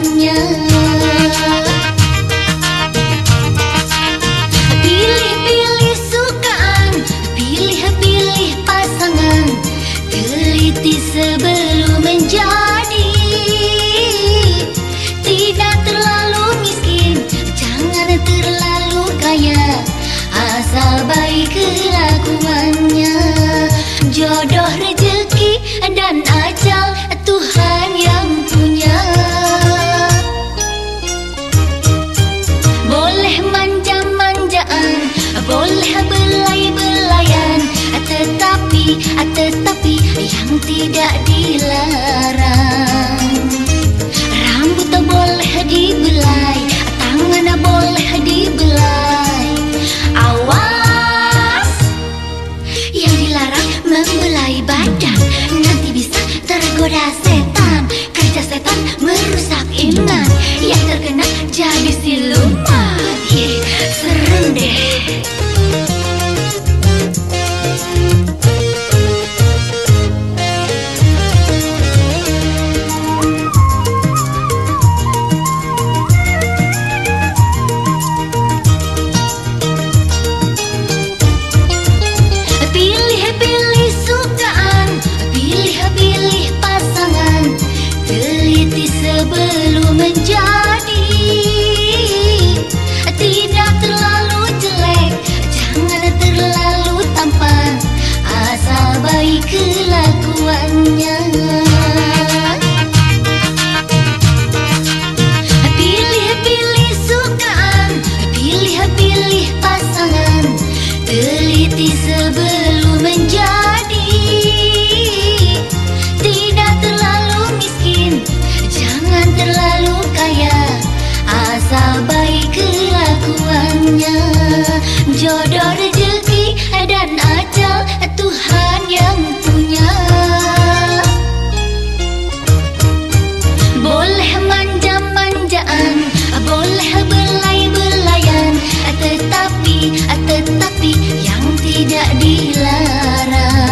kelakuannya. Pilih-pilih sukaan, pilih-pilih pasangan, teliti sebelum menjadi. Tidak terlalu miskin, jangan terlalu kaya, asal baik kelakuannya. Jodoh, rezeki, dan ajal Tuhan yang punya. Boleh manja-manjaan, boleh belai-belayan, tetapi yang tidak dilarang. Rambut boleh dibelai, tangan boleh dibelai. Awas, yang dilarang membelai badan, nanti bisa tergoda setan. Kerja setan merusak iman, yang terkena jadi siluman. Serem deh. Pilih-pilih sukaan, pilih-pilih pasangan, teliti sebelum menjadi. Tidak terlalu jelek, jangan terlalu tampan, asal baik kelakuannya. Pilih-pilih sukaan, pilih-pilih pasangan, teliti sebelum menjadi. Tidak terlalu miskin, jangan terlalu kaya, asal baik kelakuannya. Jodoh, rezeki, dan ajal Tuhan yang punya. Boleh manja-manjaan, boleh belai-belayan, tetapi yang tidak dilarang.